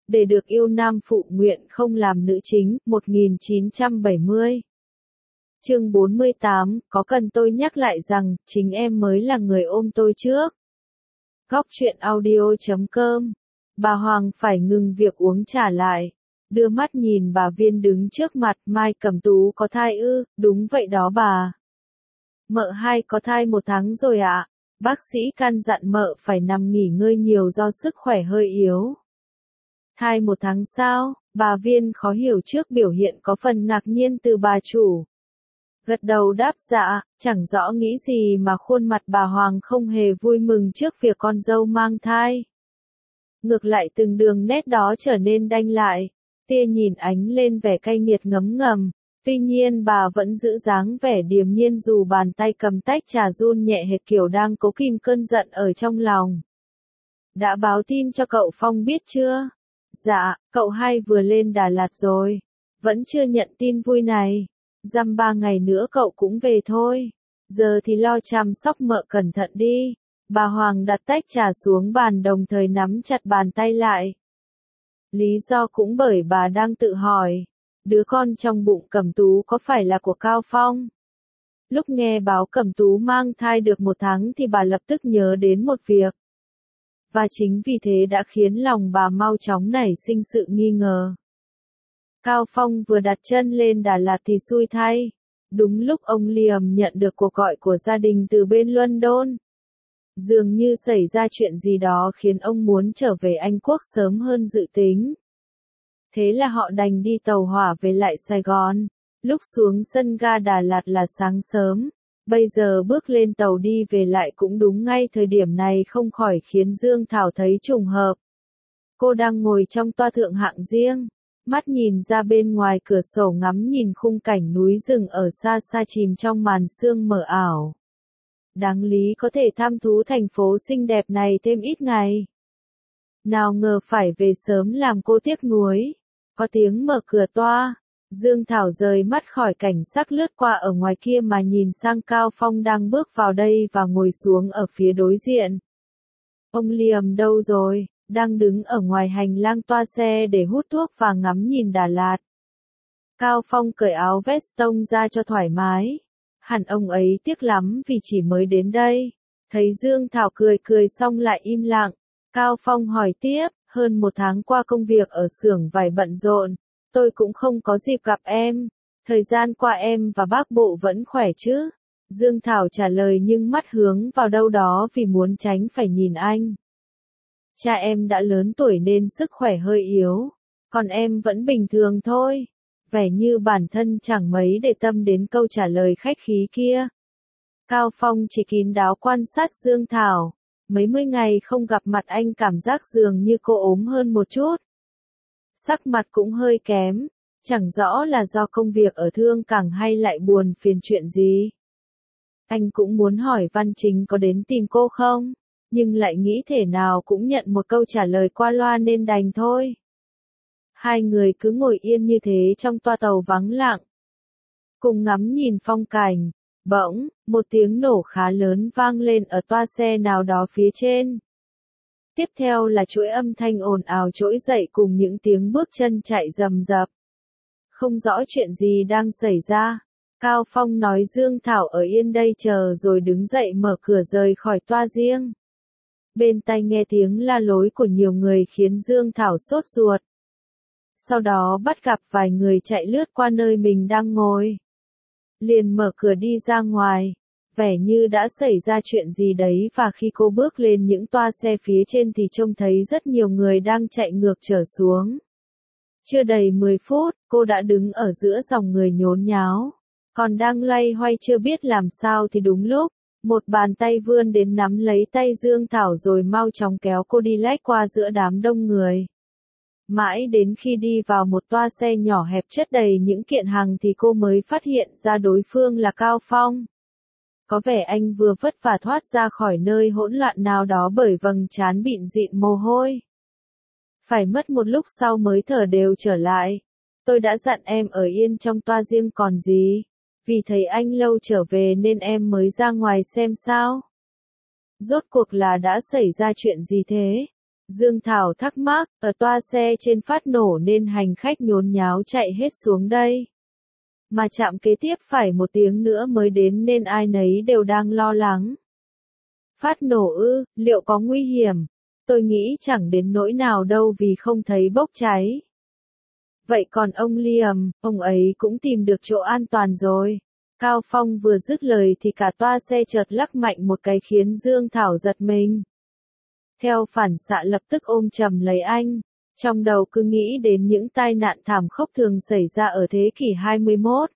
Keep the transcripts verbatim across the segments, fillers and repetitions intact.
để được yêu nam phụ nguyện không làm nữ chính, một nghìn chín trăm bảy mươi. Chương bốn mươi tám, có cần tôi nhắc lại rằng, chính em mới là người ôm tôi trước. Góc truyện audio chấm com. Bà Hoàng phải ngừng việc uống trà lại. Đưa mắt nhìn bà Viên đứng trước mặt, Mai Cẩm Tú có thai ư, đúng vậy đó bà. Mợ hai có thai một tháng rồi ạ. Bác sĩ căn dặn mợ phải nằm nghỉ ngơi nhiều do sức khỏe hơi yếu. Thai một tháng sao? Bà Viên khó hiểu trước biểu hiện có phần ngạc nhiên từ bà chủ. Gật đầu đáp dạ, chẳng rõ nghĩ gì mà khuôn mặt bà Hoàng không hề vui mừng trước việc con dâu mang thai. Ngược lại từng đường nét đó trở nên đanh lại, tia nhìn ánh lên vẻ cay nghiệt ngấm ngầm. Tuy nhiên bà vẫn giữ dáng vẻ điềm nhiên dù bàn tay cầm tách trà run nhẹ hệt kiểu đang cố kìm cơn giận ở trong lòng. Đã báo tin cho cậu Phong biết chưa? Dạ, cậu hai vừa lên Đà Lạt rồi. Vẫn chưa nhận tin vui này. Dăm ba ngày nữa cậu cũng về thôi. Giờ thì lo chăm sóc mợ cẩn thận đi. Bà Hoàng đặt tách trà xuống bàn đồng thời nắm chặt bàn tay lại. Lý do cũng bởi bà đang tự hỏi. Đứa con trong bụng Cẩm Tú có phải là của Cao Phong? Lúc nghe báo Cẩm Tú mang thai được một tháng thì bà lập tức nhớ đến một việc. Và chính vì thế đã khiến lòng bà mau chóng nảy sinh sự nghi ngờ. Cao Phong vừa đặt chân lên Đà Lạt thì xui thay. Đúng lúc ông Liam nhận được cuộc gọi của gia đình từ bên London. Dường như xảy ra chuyện gì đó khiến ông muốn trở về Anh Quốc sớm hơn dự tính. Thế là họ đành đi tàu hỏa về lại Sài Gòn. Lúc xuống sân ga Đà Lạt là sáng sớm. Bây giờ bước lên tàu đi về lại cũng đúng ngay thời điểm này không khỏi khiến Dương Thảo thấy trùng hợp. Cô đang ngồi trong toa thượng hạng riêng. Mắt nhìn ra bên ngoài cửa sổ ngắm nhìn khung cảnh núi rừng ở xa xa chìm trong màn sương mờ ảo. Đáng lý có thể thăm thú thành phố xinh đẹp này thêm ít ngày. Nào ngờ phải về sớm làm cô tiếc nuối. Có tiếng mở cửa toa. Dương Thảo rời mắt khỏi cảnh sắc lướt qua ở ngoài kia mà nhìn sang Cao Phong đang bước vào đây và ngồi xuống ở phía đối diện. Ông Liam đâu rồi? Đang đứng ở ngoài hành lang toa xe để hút thuốc và ngắm nhìn Đà Lạt. Cao Phong cởi áo vest tông ra cho thoải mái. Hẳn ông ấy tiếc lắm vì chỉ mới đến đây. Thấy Dương Thảo cười cười xong lại im lặng. Cao Phong hỏi tiếp, hơn một tháng qua công việc ở xưởng vải bận rộn. Tôi cũng không có dịp gặp em. Thời gian qua em và bác bộ vẫn khỏe chứ? Dương Thảo trả lời nhưng mắt hướng vào đâu đó vì muốn tránh phải nhìn anh. Cha em đã lớn tuổi nên sức khỏe hơi yếu. Còn em vẫn bình thường thôi. Vẻ như bản thân chẳng mấy để tâm đến câu trả lời khách khí kia. Cao Phong chỉ kín đáo quan sát Dương Thảo. Mấy mươi ngày không gặp mặt anh cảm giác dường như cô ốm hơn một chút. Sắc mặt cũng hơi kém. Chẳng rõ là do công việc ở Thương Cảng hay lại buồn phiền chuyện gì. Anh cũng muốn hỏi Văn Chính có đến tìm cô không? Nhưng lại nghĩ thể nào cũng nhận một câu trả lời qua loa nên đành thôi. Hai người cứ ngồi yên như thế trong toa tàu vắng lặng. Cùng ngắm nhìn phong cảnh. Bỗng, một tiếng nổ khá lớn vang lên ở toa xe nào đó phía trên. Tiếp theo là chuỗi âm thanh ồn ào trỗi dậy cùng những tiếng bước chân chạy rầm rập. Không rõ chuyện gì đang xảy ra. Cao Phong nói Dương Thảo ở yên đây chờ rồi đứng dậy mở cửa rời khỏi toa riêng. Bên tai nghe tiếng la lối của nhiều người khiến Dương Thảo sốt ruột. Sau đó bắt gặp vài người chạy lướt qua nơi mình đang ngồi. Liền mở cửa đi ra ngoài. Vẻ như đã xảy ra chuyện gì đấy và khi cô bước lên những toa xe phía trên thì trông thấy rất nhiều người đang chạy ngược trở xuống. Chưa đầy mười phút, cô đã đứng ở giữa dòng người nhốn nháo. Còn đang loay hoay chưa biết làm sao thì đúng lúc, một bàn tay vươn đến nắm lấy tay Dương Thảo rồi mau chóng kéo cô đi lách qua giữa đám đông người. Mãi đến khi đi vào một toa xe nhỏ hẹp chất đầy những kiện hàng thì cô mới phát hiện ra đối phương là Cao Phong. Có vẻ anh vừa vất vả thoát ra khỏi nơi hỗn loạn nào đó bởi vầng trán bịn dịn mồ hôi. Phải mất một lúc sau mới thở đều trở lại. Tôi đã dặn em ở yên trong toa riêng còn gì. Vì thấy anh lâu trở về nên em mới ra ngoài xem sao. Rốt cuộc là đã xảy ra chuyện gì thế? Dương Thảo thắc mắc, ở toa xe trên phát nổ nên hành khách nhốn nháo chạy hết xuống đây. Mà trạm kế tiếp phải một tiếng nữa mới đến nên ai nấy đều đang lo lắng. Phát nổ ư, liệu có nguy hiểm? Tôi nghĩ chẳng đến nỗi nào đâu vì không thấy bốc cháy. Vậy còn ông Liam, ông ấy cũng tìm được chỗ an toàn rồi. Cao Phong vừa dứt lời thì cả toa xe chợt lắc mạnh một cái khiến Dương Thảo giật mình. Theo phản xạ lập tức ôm chầm lấy anh, trong đầu cứ nghĩ đến những tai nạn thảm khốc thường xảy ra ở thế kỷ hai mươi mốt.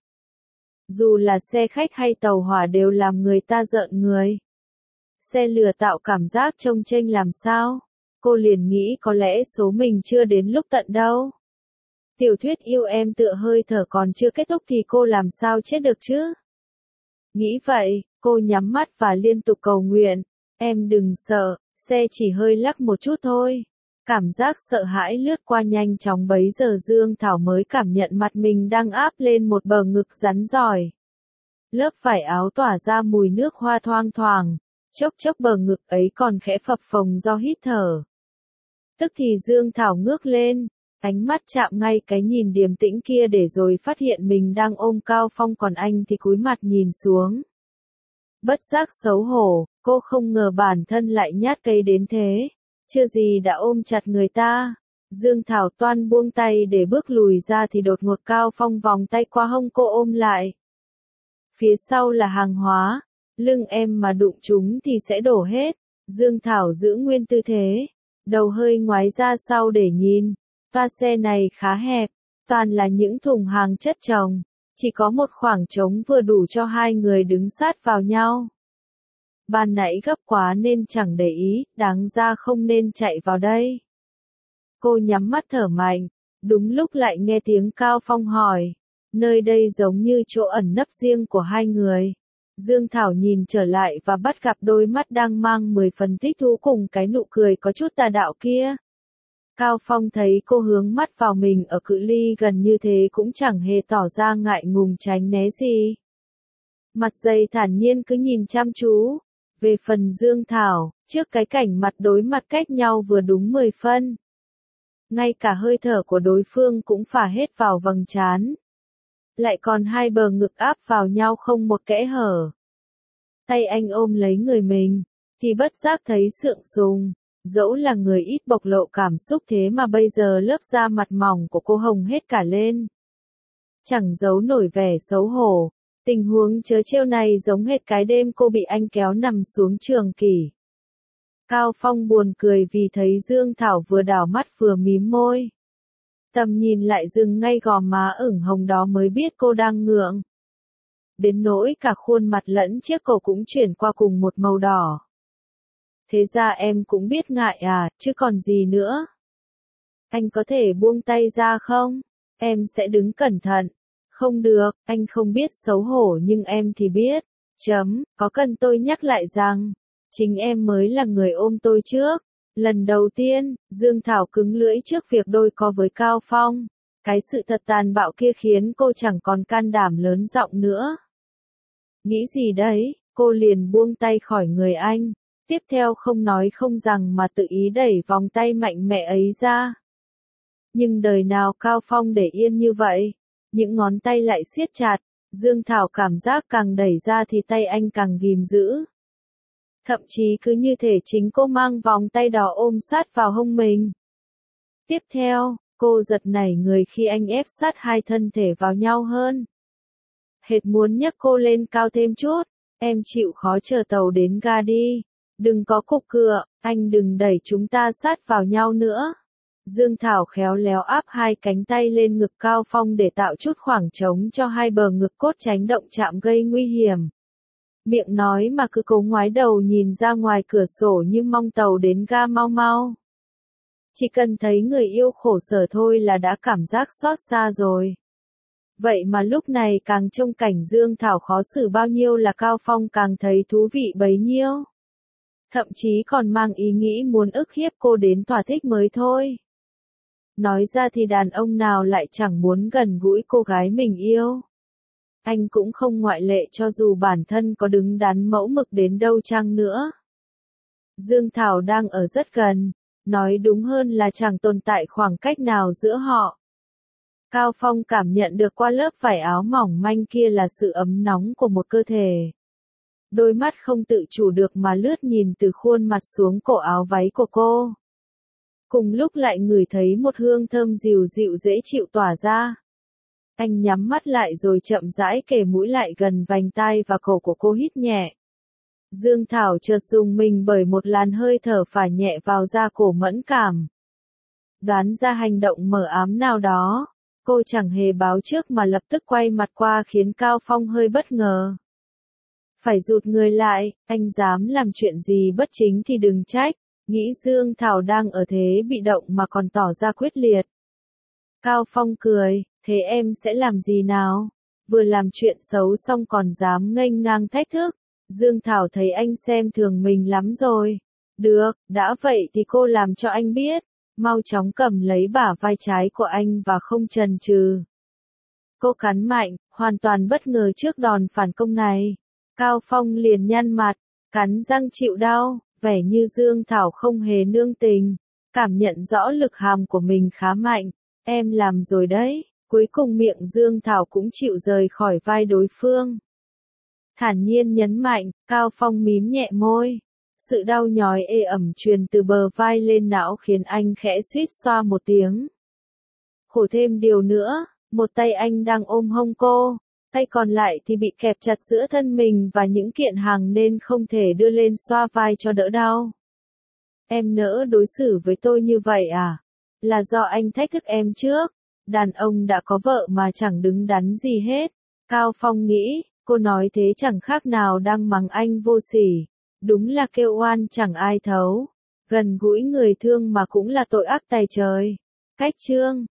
Dù là xe khách hay tàu hỏa đều làm người ta rợn người. Xe lửa tạo cảm giác trông chênh làm sao? Cô liền nghĩ có lẽ số mình chưa đến lúc tận đâu. Tiểu thuyết yêu em tựa hơi thở còn chưa kết thúc thì cô làm sao chết được chứ? Nghĩ vậy, cô nhắm mắt và liên tục cầu nguyện. Em đừng sợ, xe chỉ hơi lắc một chút thôi. Cảm giác sợ hãi lướt qua nhanh chóng bấy giờ Dương Thảo mới cảm nhận mặt mình đang áp lên một bờ ngực rắn giỏi. Lớp vải áo tỏa ra mùi nước hoa thoang thoảng, chốc chốc bờ ngực ấy còn khẽ phập phồng do hít thở. Tức thì Dương Thảo ngước lên, ánh mắt chạm ngay cái nhìn điềm tĩnh kia để rồi phát hiện mình đang ôm Cao Phong còn anh thì cúi mặt nhìn xuống. Bất giác xấu hổ, cô không ngờ bản thân lại nhát cây đến thế. Chưa gì đã ôm chặt người ta. Dương Thảo toan buông tay để bước lùi ra thì đột ngột Cao Phong vòng tay qua hông cô ôm lại. Phía sau là hàng hóa, lưng em mà đụng chúng thì sẽ đổ hết. Dương Thảo giữ nguyên tư thế, đầu hơi ngoái ra sau để nhìn. Toa xe này khá hẹp, toàn là những thùng hàng chất chồng, chỉ có một khoảng trống vừa đủ cho hai người đứng sát vào nhau. Ban nãy gấp quá nên chẳng để ý, đáng ra không nên chạy vào đây. Cô nhắm mắt thở mạnh, đúng lúc lại nghe tiếng Cao Phong hỏi, nơi đây giống như chỗ ẩn nấp riêng của hai người. Dương Thảo nhìn trở lại và bắt gặp đôi mắt đang mang mười phần thích thú cùng cái nụ cười có chút tà đạo kia. Cao Phong thấy cô hướng mắt vào mình ở cự ly gần như thế cũng chẳng hề tỏ ra ngại ngùng tránh né gì. Mặt dày thản nhiên cứ nhìn chăm chú. Về phần Dương Thảo, trước cái cảnh mặt đối mặt cách nhau vừa đúng mười phân. Ngay cả hơi thở của đối phương cũng phả hết vào vầng trán. Lại còn hai bờ ngực áp vào nhau không một kẽ hở. Tay anh ôm lấy người mình, thì bất giác thấy sượng sùng. Dẫu là người ít bộc lộ cảm xúc thế mà bây giờ lớp da mặt mỏng của cô hồng hết cả lên. Chẳng giấu nổi vẻ xấu hổ. Tình huống trớ trêu này giống hệt cái đêm cô bị anh kéo nằm xuống trường kỷ. Cao Phong buồn cười vì thấy Dương Thảo vừa đảo mắt vừa mím môi. Tầm nhìn lại dừng ngay gò má ửng hồng đó mới biết cô đang ngượng. Đến nỗi cả khuôn mặt lẫn chiếc cổ cũng chuyển qua cùng một màu đỏ. Thế ra em cũng biết ngại à, chứ còn gì nữa. Anh có thể buông tay ra không? Em sẽ đứng cẩn thận. Không được, anh không biết xấu hổ nhưng em thì biết. Chấm, có cần tôi nhắc lại rằng, chính em mới là người ôm tôi trước. Lần đầu tiên, Dương Thảo cứng lưỡi trước việc đôi co với Cao Phong. Cái sự thật tàn bạo kia khiến cô chẳng còn can đảm lớn giọng nữa. Nghĩ gì đấy, cô liền buông tay khỏi người anh. Tiếp theo không nói không rằng mà tự ý đẩy vòng tay mạnh mẽ ấy ra. Nhưng đời nào Cao Phong để yên như vậy. Những ngón tay lại siết chặt, Dương Thảo cảm giác càng đẩy ra thì tay anh càng ghìm giữ. Thậm chí cứ như thể chính cô mang vòng tay đỏ ôm sát vào hông mình. Tiếp theo, cô giật nảy người khi anh ép sát hai thân thể vào nhau hơn. Hệt muốn nhấc cô lên cao thêm chút, em chịu khó chờ tàu đến ga đi. Đừng có cục cựa, anh đừng đẩy chúng ta sát vào nhau nữa. Dương Thảo khéo léo áp hai cánh tay lên ngực Cao Phong để tạo chút khoảng trống cho hai bờ ngực cốt tránh động chạm gây nguy hiểm. Miệng nói mà cứ cố ngoái đầu nhìn ra ngoài cửa sổ như mong tàu đến ga mau mau. Chỉ cần thấy người yêu khổ sở thôi là đã cảm giác xót xa rồi. Vậy mà lúc này càng trông cảnh Dương Thảo khó xử bao nhiêu là Cao Phong càng thấy thú vị bấy nhiêu. Thậm chí còn mang ý nghĩ muốn ức hiếp cô đến thỏa thích mới thôi. Nói ra thì đàn ông nào lại chẳng muốn gần gũi cô gái mình yêu. Anh cũng không ngoại lệ cho dù bản thân có đứng đắn mẫu mực đến đâu chăng nữa. Dương Thảo đang ở rất gần, Nói đúng hơn là chẳng tồn tại khoảng cách nào giữa họ. Cao Phong cảm nhận được qua lớp vải áo mỏng manh kia là sự ấm nóng của một cơ thể. Đôi mắt không tự chủ được mà lướt nhìn từ khuôn mặt xuống cổ áo váy của cô. Cùng lúc lại ngửi thấy một hương thơm dịu dịu dễ chịu tỏa ra. Anh nhắm mắt lại rồi chậm rãi kề mũi lại gần vành tai và cổ của cô hít nhẹ. Dương Thảo chợt rùng mình bởi một làn hơi thở phả nhẹ vào da cổ mẫn cảm. Đoán ra hành động mờ ám nào đó, cô chẳng hề báo trước mà lập tức quay mặt qua khiến Cao Phong hơi bất ngờ. Phải rụt người lại, anh dám làm chuyện gì bất chính thì đừng trách, nghĩ Dương Thảo đang ở thế bị động mà còn tỏ ra quyết liệt. Cao Phong cười, thế em sẽ làm gì nào? Vừa làm chuyện xấu xong còn dám nghênh ngang thách thức. Dương Thảo thấy anh xem thường mình lắm rồi. Được, đã vậy thì cô làm cho anh biết. Mau chóng cầm lấy bả vai trái của anh và không chần chừ. Cô cắn mạnh, hoàn toàn bất ngờ trước đòn phản công này. Cao Phong liền nhăn mặt, cắn răng chịu đau, vẻ như Dương Thảo không hề nương tình. Cảm nhận rõ lực hàm của mình khá mạnh. Em làm rồi đấy. Cuối cùng miệng Dương Thảo cũng chịu rời khỏi vai đối phương. Thản nhiên nhấn mạnh, Cao Phong mím nhẹ môi. Sự đau nhói ê ẩm truyền từ bờ vai lên não khiến anh khẽ suýt xoa một tiếng. Khổ thêm điều nữa, một tay anh đang ôm hông cô, tay còn lại thì bị kẹp chặt giữa thân mình và những kiện hàng nên không thể đưa lên xoa vai cho đỡ đau. Em nỡ đối xử với tôi như vậy à? Là do anh thách thức em trước. Đàn ông đã có vợ mà chẳng đứng đắn gì hết. Cao Phong nghĩ, cô nói thế chẳng khác nào đang mắng anh vô sỉ. Đúng là kêu oan chẳng ai thấu. Gần gũi người thương mà cũng là tội ác tày trời. Cách chương